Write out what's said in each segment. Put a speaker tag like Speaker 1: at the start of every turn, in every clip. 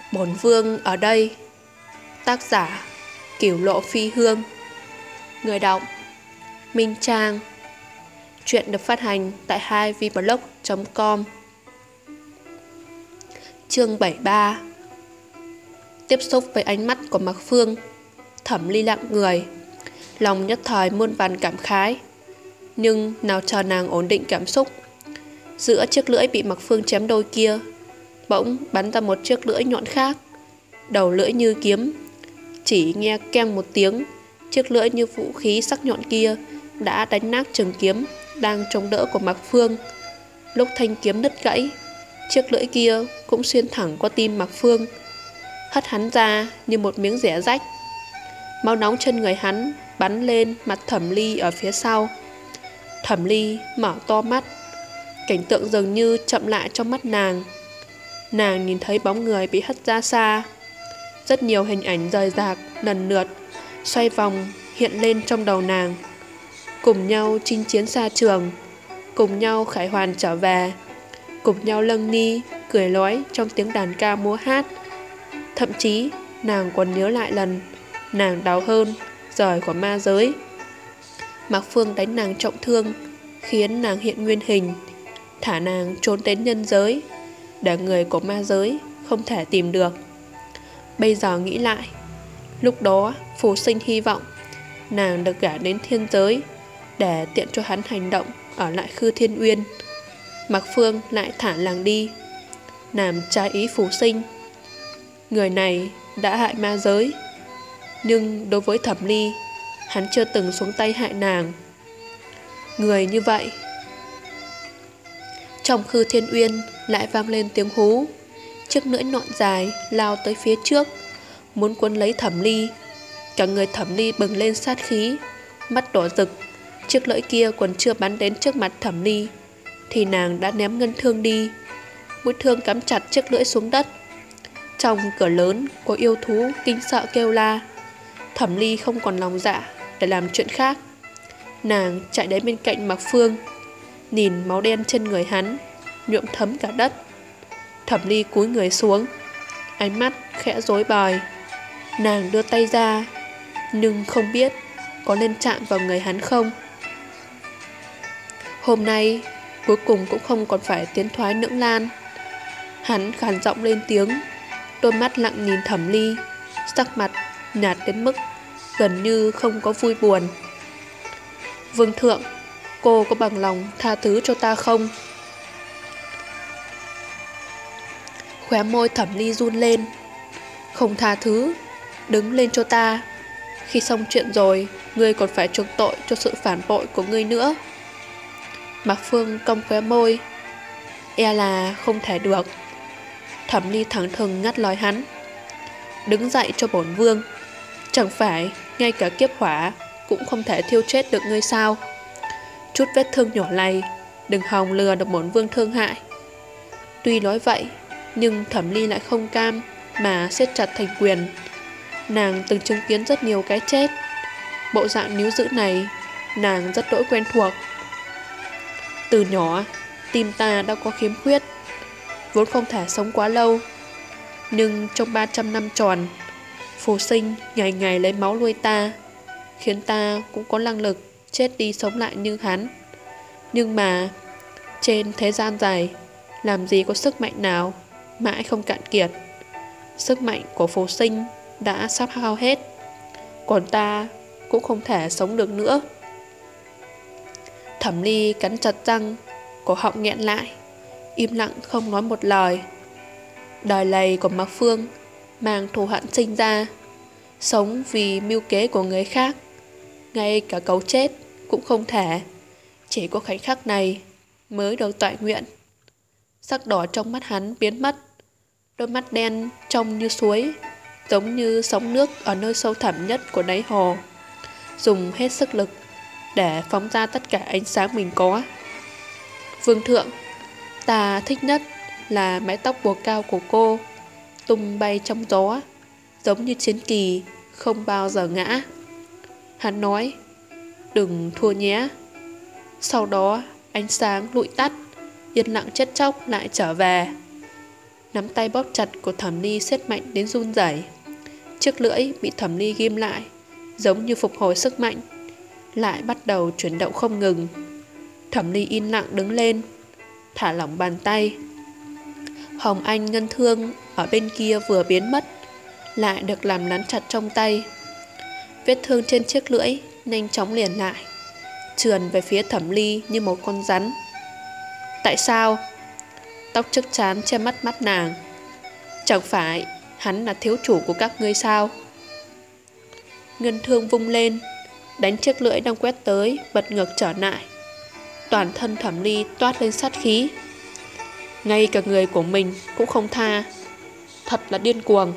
Speaker 1: Bổn vương ở đây. Tác giả Cửu Lộ Phi Hương. Người đọc Minh Trang. Truyện được phát hành tại 2vblog.com. Chương 73. Tiếp xúc với ánh mắt của Mạc Phương, Thẩm Ly lặng người, lòng nhất thời muôn vàn cảm khái. Nhưng nào chờ nàng ổn định cảm xúc, giữa chiếc lưỡi bị Mạc Phương chém đôi kia bỗng bắn ra một chiếc lưỡi nhọn khác, đầu lưỡi như kiếm. Chỉ nghe keng một tiếng, chiếc lưỡi như vũ khí sắc nhọn kia đã đánh nát trường kiếm đang chống đỡ của Mạc Phương. Lúc thanh kiếm đứt gãy, chiếc lưỡi kia cũng xuyên thẳng qua tim Mạc Phương, hất hắn ra như một miếng rẻ rách. Máu nóng trên người hắn bắn lên mặt Thẩm Ly ở phía sau. Thẩm Ly mở to mắt, cảnh tượng dường như chậm lại trong mắt nàng. Nàng nhìn thấy bóng người bị hất ra xa. Rất nhiều hình ảnh rời rạc, lần lượt xoay vòng hiện lên trong đầu nàng. Cùng nhau chinh chiến xa trường, cùng nhau khải hoàn trở về, cùng nhau lâng ni, cười nói trong tiếng đàn ca múa hát. Thậm chí nàng còn nhớ lại lần nàng đau hơn rời khỏi ma giới. Mạc Phương đánh nàng trọng thương, khiến nàng hiện nguyên hình, thả nàng trốn đến nhân giới, để người của ma giới không thể tìm được. Bây giờ nghĩ lại, lúc đó Phù Sinh hy vọng nàng được gả đến thiên giới, để tiện cho hắn hành động ở lại Khư Thiên Uyên. Mạc Phương lại thả nàng đi, làm trái ý Phù Sinh. Người này đã hại ma giới, nhưng đối với Thẩm Ly, hắn chưa từng xuống tay hại nàng. Người như vậy. Trong Khư Thiên Uyên lại vang lên tiếng hú. Chiếc lưỡi nhọn dài lao tới phía trước, muốn cuốn lấy Thẩm Ly. Cả người Thẩm Ly bừng lên sát khí, mắt đỏ rực. Chiếc lưỡi kia còn chưa bắn đến trước mặt Thẩm Ly thì nàng đã ném ngân thương đi. Mũi thương cắm chặt chiếc lưỡi xuống đất. Trong cửa lớn có yêu thú kinh sợ kêu la. Thẩm Ly không còn lòng dạ để làm chuyện khác. Nàng chạy đến bên cạnh Mạc Phương, nhìn máu đen trên người hắn nhuộm thấm cả đất. Thẩm Ly cúi người xuống, ánh mắt khẽ rối bời. Nàng đưa tay ra, nhưng không biết có nên chạm vào người hắn không. Hôm nay cuối cùng cũng không còn phải tiến thoái lưỡng lan. Hắn khàn giọng lên tiếng, đôi mắt lặng nhìn Thẩm Ly, sắc mặt nhạt đến mức gần như không có vui buồn. Vương thượng, cô có bằng lòng tha thứ cho ta không? Khóe môi Thẩm Ly run lên. Không tha thứ, đứng lên cho ta. Khi xong chuyện rồi, ngươi còn phải chuộc tội cho sự phản bội của ngươi nữa. Mạc Phương cong khóe môi. E là không thể được. Thẩm Ly thẳng thừng ngắt lời hắn. Đứng dậy cho bổn vương. Chẳng phải ngay cả kiếp hỏa cũng không thể thiêu chết được ngươi sao? Chút vết thương nhỏ này đừng hòng lừa được bổn vương thương hại. Tuy nói vậy, nhưng Thẩm Ly lại không cam mà siết chặt thành quyền. Nàng từng chứng kiến rất nhiều cái chết. Bộ dạng níu giữ này nàng rất đỗi quen thuộc. Từ nhỏ, tim ta đã có khiếm khuyết, vốn không thể sống quá lâu. Nhưng trong 300 năm tròn, Phù Sinh ngày ngày lấy máu nuôi ta, khiến ta cũng có năng lực chết đi sống lại như hắn. Nhưng mà trên thế gian dài, làm gì có sức mạnh nào mãi không cạn kiệt. Sức mạnh của Phù Sinh đã sắp hao hết, còn ta cũng không thể sống được nữa. Thẩm Ly cắn chặt răng, cổ họng nghẹn lại, im lặng không nói một lời. Đời này của Mạc Phương mang thù hận sinh ra, sống vì mưu kế của người khác, ngay cả cầu chết cũng không thể. Chỉ có khoảnh khắc này mới được toại nguyện. Sắc đỏ trong mắt hắn biến mất, đôi mắt đen trông như suối, giống như sóng nước ở nơi sâu thẳm nhất của đáy hồ, dùng hết sức lực để phóng ra tất cả ánh sáng mình có. Vương thượng, ta thích nhất là mái tóc buộc cao của cô, tung bay trong gió, giống như chiến kỳ không bao giờ ngã. Hắn nói, đừng thua nhé. Sau đó ánh sáng lụi tắt, yên lặng chết chóc lại trở về. Nắm tay bóp chặt của Thẩm Ly siết mạnh đến run rẩy. Chiếc lưỡi bị Thẩm Ly ghim lại, giống như phục hồi sức mạnh, lại bắt đầu chuyển động không ngừng. Thẩm Ly yên lặng đứng lên, thả lỏng bàn tay. Hồng Anh ngân thương ở bên kia vừa biến mất, lại được làm nắn chặt trong tay. Vết thương trên chiếc lưỡi nhanh chóng liền lại, trườn về phía Thẩm Ly như một con rắn. Tại sao? Tóc trước trán che mắt nàng. Chẳng phải hắn là thiếu chủ của các ngươi sao? Ngân thương vung lên, đánh chiếc lưỡi đang quét tới bật ngược trở lại. Toàn thân Thẩm Ly toát lên sát khí. Ngay cả người của mình cũng không tha. Thật là điên cuồng.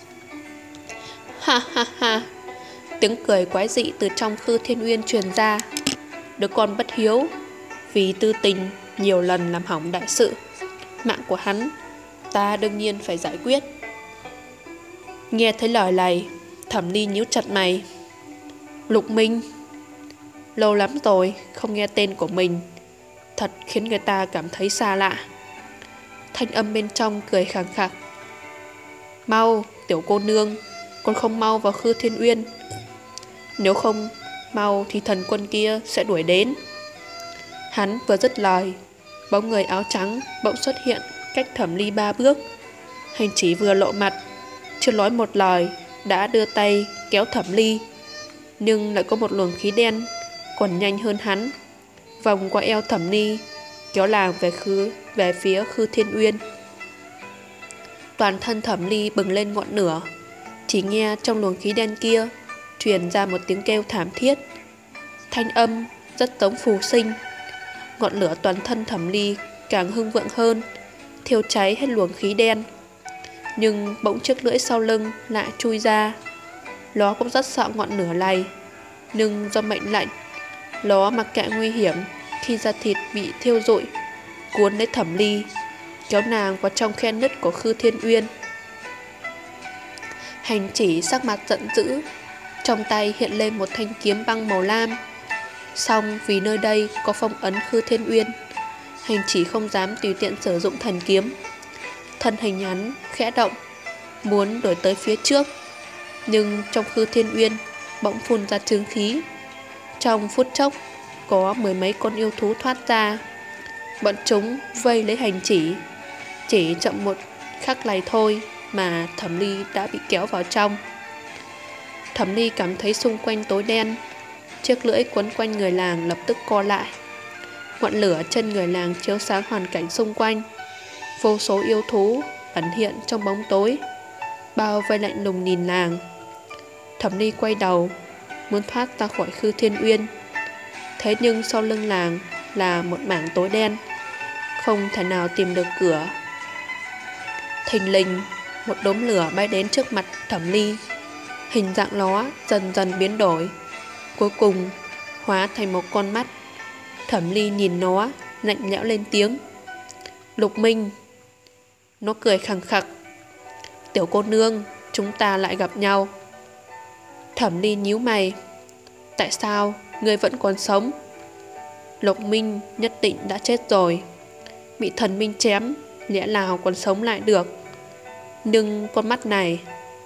Speaker 1: Ha ha ha. Tiếng cười quái dị từ trong Khư Thiên Uyên truyền ra. Đứa con bất hiếu vì tư tình nhiều lần làm hỏng đại sự. Mạng của hắn ta đương nhiên phải giải quyết. Nghe thấy lời này, Thẩm Ly nhíu chặt mày. Lục Minh. Lâu lắm rồi không nghe tên của mình, thật khiến người ta cảm thấy xa lạ. Thanh âm bên trong cười khàn khặc. Mau, tiểu cô nương, con không mau vào Khư Thiên Uyên. Nếu không mau thì thần quân kia sẽ đuổi đến. Hắn vừa dứt lời, bóng người áo trắng bỗng xuất hiện cách Thẩm Ly 3 bước. Hành chỉ vừa lộ mặt, chưa nói một lời đã đưa tay kéo Thẩm Ly, nhưng lại có một luồng khí đen còn nhanh hơn hắn, vòng qua eo Thẩm Ly, kéo nàng về phía Khư Thiên Uyên. Toàn thân Thẩm Ly bừng lên ngọn lửa, chỉ nghe trong luồng khí đen kia truyền ra một tiếng kêu thảm thiết. Thanh âm rất giống phù sinh. Ngọn lửa toàn thân Thẩm Ly càng hưng vượng hơn, thiêu cháy hết luồng khí đen. Nhưng bỗng chiếc lưỡi sau lưng lại chui ra. Nó cũng rất sợ ngọn lửa này, nhưng do mệnh lệnh, nó mặc kệ nguy hiểm khi da thịt bị thiêu rụi, cuốn lấy Thẩm Ly, kéo nàng vào trong khe nứt của Khư Thiên Uyên. Hành chỉ sắc mặt giận dữ, trong tay hiện lên một thanh kiếm băng màu lam. Song vì nơi đây có phong ấn Khư Thiên Uyên, hành chỉ không dám tùy tiện sử dụng thần kiếm. Thân hình hắn khẽ động, muốn đuổi tới phía trước, nhưng trong Khư Thiên Uyên bỗng phun ra chướng khí. Trong phút chốc có mười mấy con yêu thú thoát ra. Bọn chúng vây lấy hành chỉ chậm một khắc này thôi mà Thẩm Ly đã bị kéo vào trong. Thẩm Ly cảm thấy xung quanh tối đen, chiếc lưỡi quấn quanh người làng lập tức co lại. Ngọn lửa trên người làng chiếu sáng hoàn cảnh xung quanh. Vô số yêu thú ẩn hiện trong bóng tối, bao vây lạnh lùng nhìn làng. Thẩm Ly quay đầu, muốn thoát ra khỏi Khư Thiên Uyên. Thế nhưng sau lưng làng là một mảng tối đen, không thể nào tìm được cửa. Thình lình, một đốm lửa bay đến trước mặt Thẩm Ly. Hình dạng nó dần dần biến đổi, cuối cùng hóa thành một con mắt. Thẩm Ly nhìn nó, lạnh lẽo lên tiếng. Lục Minh. Nó cười khằng khặc. Tiểu cô nương, chúng ta lại gặp nhau. Thẩm Ly nhíu mày. Tại sao ngươi vẫn còn sống? Lục Minh nhất định đã chết rồi, bị thần minh chém, lẽ nào còn sống lại được. Nhưng con mắt này,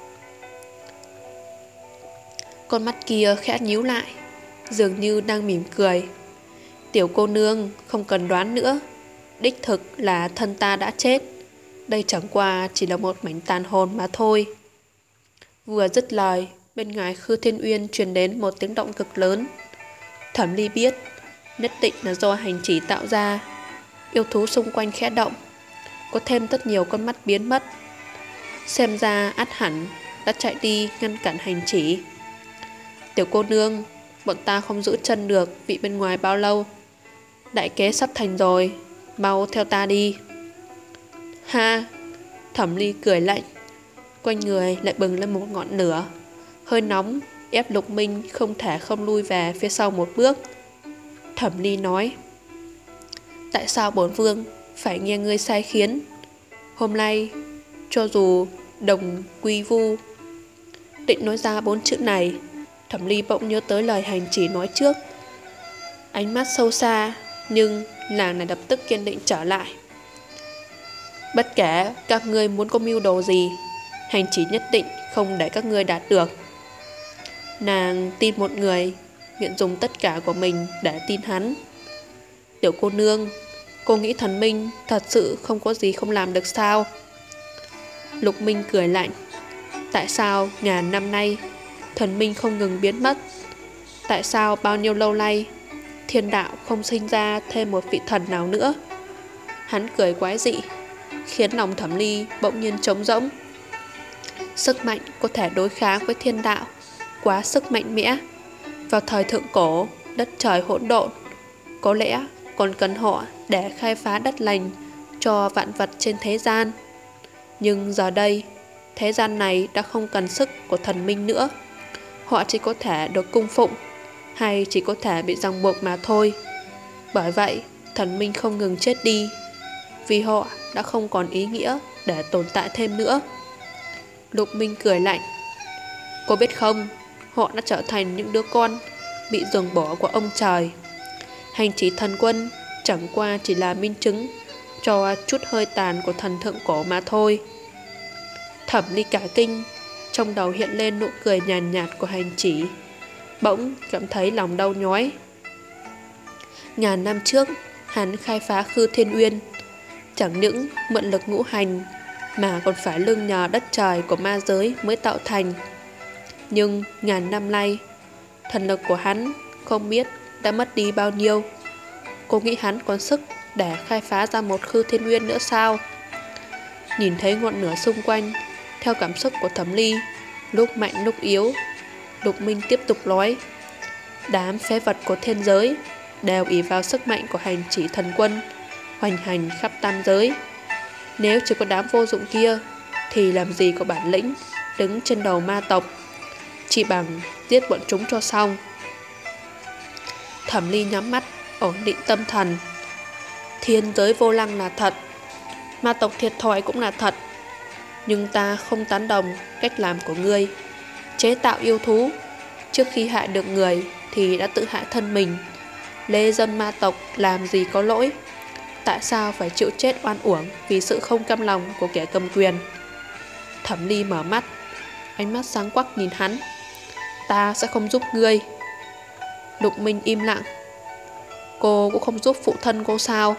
Speaker 1: con mắt kia khẽ nhíu lại, dường như đang mỉm cười. Tiểu cô nương không cần đoán nữa, đích thực là thân ta đã chết. Đây chẳng qua chỉ là một mảnh tàn hồn mà thôi. Vừa dứt lời, bên ngoài Khư Thiên Uyên truyền đến một tiếng động cực lớn. Thẩm Ly biết nhất định là do hành chỉ tạo ra. Yêu thú xung quanh khẽ động, có thêm rất nhiều con mắt biến mất. Xem ra ắt hẳn đã chạy đi ngăn cản hành chỉ. Tiểu cô nương, bọn ta không giữ chân được vị bên ngoài bao lâu. Đại kế sắp thành rồi, mau theo ta đi. Ha! Thẩm Ly cười lạnh, quanh người lại bừng lên một ngọn lửa. Hơi nóng ép Lục Minh không thể không lui về phía sau một bước. Thẩm Ly nói. Tại sao bổn vương phải nghe ngươi sai khiến? Hôm nay cho dù đồng quy vu. Định nói ra 4 chữ này, Thẩm Ly bỗng nhớ tới lời hành chỉ nói trước. Ánh mắt sâu xa, nhưng nàng này lập tức kiên định trở lại. Bất kể các ngươi muốn có mưu đồ gì, hành chỉ nhất định không để các ngươi đạt được. Nàng tin một người, nguyện dùng tất cả của mình để tin hắn. Tiểu cô nương, cô nghĩ thần minh thật sự không có gì không làm được sao? Lục Minh cười lạnh. Tại sao ngàn năm nay thần minh không ngừng biến mất? Tại sao bao nhiêu lâu nay thiên đạo không sinh ra thêm một vị thần nào nữa? Hắn cười quái dị, khiến lòng Thẩm Ly bỗng nhiên trống rỗng. Sức mạnh có thể đối kháng với thiên đạo quá sức mạnh mẽ. Vào thời thượng cổ, đất trời hỗn độn, có lẽ còn cần họ để khai phá đất lành cho vạn vật trên thế gian. Nhưng giờ đây, thế gian này đã không cần sức của thần minh nữa. Họ chỉ có thể được cung phụng, hay chỉ có thể bị ràng buộc mà thôi. Bởi vậy, thần minh không ngừng chết đi, vì họ đã không còn ý nghĩa để tồn tại thêm nữa. Lục Minh cười lạnh. Cô biết không, họ đã trở thành những đứa con bị ruồng bỏ của ông trời. Hành chỉ thần quân chẳng qua chỉ là minh chứng cho chút hơi tàn của thần thượng cổ mà thôi. Thẩm Ly cả kinh, trong đầu hiện lên nụ cười nhàn nhạt của hành chỉ, bỗng cảm thấy lòng đau nhói. Ngàn năm trước, hắn khai phá Khư Thiên Uyên, chẳng những mượn lực ngũ hành mà còn phải lưng nhờ đất trời của ma giới mới tạo thành. Nhưng ngàn năm nay, thần lực của hắn không biết đã mất đi bao nhiêu. Cô nghĩ hắn còn sức để khai phá ra một Khư Thiên Uyên nữa sao? Nhìn thấy ngọn lửa xung quanh, theo cảm xúc của Thẩm Ly, lúc mạnh lúc yếu, Lục Minh tiếp tục nói. Đám phế vật của thiên giới đều ỷ vào sức mạnh của hành chỉ thần quân, hoành hành khắp tam giới. Nếu chỉ có đám vô dụng kia, thì làm gì có bản lĩnh đứng trên đầu ma tộc, chỉ bằng giết bọn chúng cho xong. Thẩm Ly nhắm mắt, ổn định tâm thần. Thiên giới vô lăng là thật, ma tộc thiệt thòi cũng là thật, nhưng ta không tán đồng cách làm của ngươi. Chế tạo yêu thú, trước khi hại được người thì đã tự hại thân mình. Lê dân ma tộc làm gì có lỗi, tại sao phải chịu chết oan uổng vì sự không cam lòng của kẻ cầm quyền? Thẩm Ly mở mắt, ánh mắt sáng quắc nhìn hắn. Ta sẽ không giúp ngươi. Lục Minh im lặng. Cô cũng không giúp phụ thân cô sao?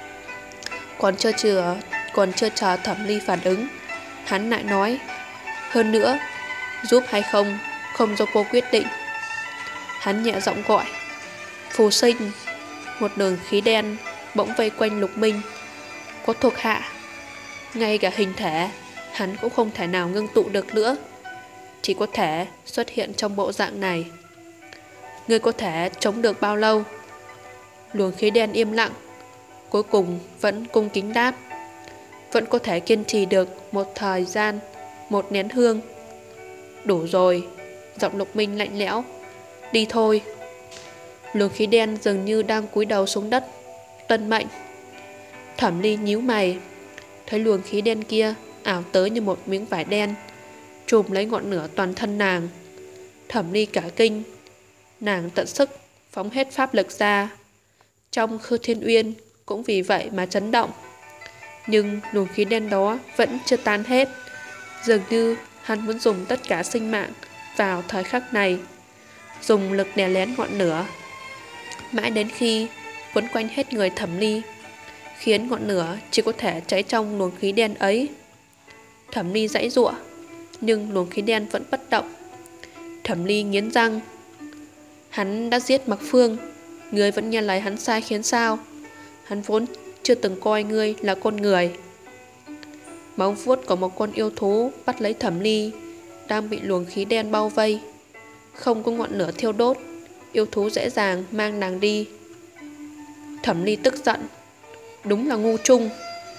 Speaker 1: Còn chưa chờ Thẩm Ly phản ứng, hắn lại nói. Hơn nữa, giúp hay không, không do cô quyết định. Hắn nhẹ giọng gọi. Phù Sinh. Một đường khí đen bỗng vây quanh Lục Minh. Có thuộc hạ, ngay cả hình thể hắn cũng không thể nào ngưng tụ được nữa, chỉ có thể xuất hiện trong bộ dạng này. Ngươi có thể chống được bao lâu? Luồng khí đen im lặng, cuối cùng vẫn cung kính đáp. Vẫn có thể kiên trì được một thời gian, một nén hương. Đủ rồi. Giọng Lục Minh lạnh lẽo. Đi thôi. Luồng khí đen dường như đang cúi đầu xuống đất. Tuân mệnh. Thẩm Ly nhíu mày, thấy luồng khí đen kia ảo tới như một miếng vải đen, trùm lấy ngọn lửa toàn thân nàng. Thẩm Ly cả kinh, nàng tận sức phóng hết pháp lực ra. Trong Khư Thiên Uyên cũng vì vậy mà chấn động. Nhưng luồng khí đen đó vẫn chưa tan hết, dường như hắn muốn dùng tất cả sinh mạng vào thời khắc này, dùng lực đè lén ngọn lửa, mãi đến khi quấn quanh hết người Thẩm Ly, khiến ngọn lửa chỉ có thể cháy trong luồng khí đen ấy. Thẩm Ly giãy giụa, nhưng luồng khí đen vẫn bất động. Thẩm Ly nghiến răng. Hắn đã giết Mặc Phương, ngươi vẫn nghe lời hắn sai khiến sao? Hắn vốn chưa từng coi ngươi là con người. Móng vuốt của một con yêu thú bắt lấy Thẩm Ly, đang bị luồng khí đen bao vây. Không có ngọn lửa thiêu đốt, yêu thú dễ dàng mang nàng đi. Thẩm Ly tức giận. Đúng là ngu trung.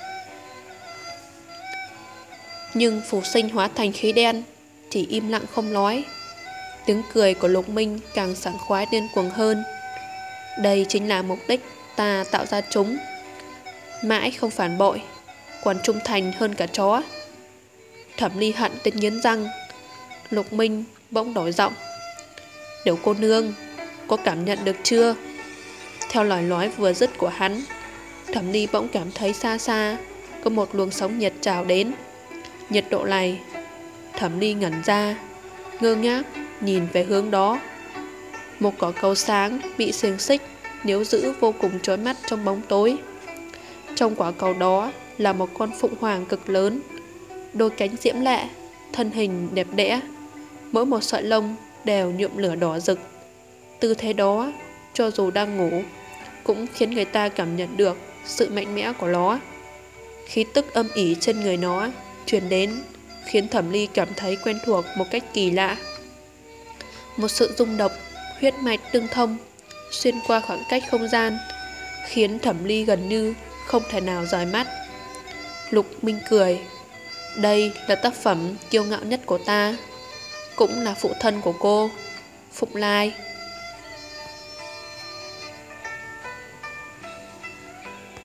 Speaker 1: Nhưng Phù Sinh hóa thành khí đen, chỉ im lặng không nói. Tiếng cười của Lục Minh càng sảng khoái điên cuồng hơn. Đây chính là mục đích ta tạo ra chúng. Mãi không phản bội, còn trung thành hơn cả chó. Thẩm Ly hận đến nghiến răng. Lục Minh bỗng đổi giọng. Tiểu cô nương, có cảm nhận được chưa? Theo lời nói vừa dứt của hắn, Thẩm Ly bỗng cảm thấy xa xa có một luồng sóng nhiệt trào đến. Nhiệt độ này, Thẩm Ly ngẩn ra, ngơ ngác nhìn về hướng đó. Một quả cầu sáng bị xiềng xích níu giữ vô cùng chói mắt trong bóng tối. Trong quả cầu đó là một con phụng hoàng cực lớn, đôi cánh diễm lệ, thân hình đẹp đẽ, mỗi một sợi lông đều nhuộm lửa đỏ rực. Tư thế đó, cho dù đang ngủ, cũng khiến người ta cảm nhận được sự mạnh mẽ của nó. Khí tức âm ỉ trên người nó truyền đến, khiến Thẩm Ly cảm thấy quen thuộc một cách kỳ lạ. Một sự rung động, huyết mạch tương thông, xuyên qua khoảng cách không gian, khiến Thẩm Ly gần như không thể nào rời mắt. Lục Minh cười. Đây là tác phẩm kiêu ngạo nhất của ta, cũng là phụ thân của cô, Phụng Lai.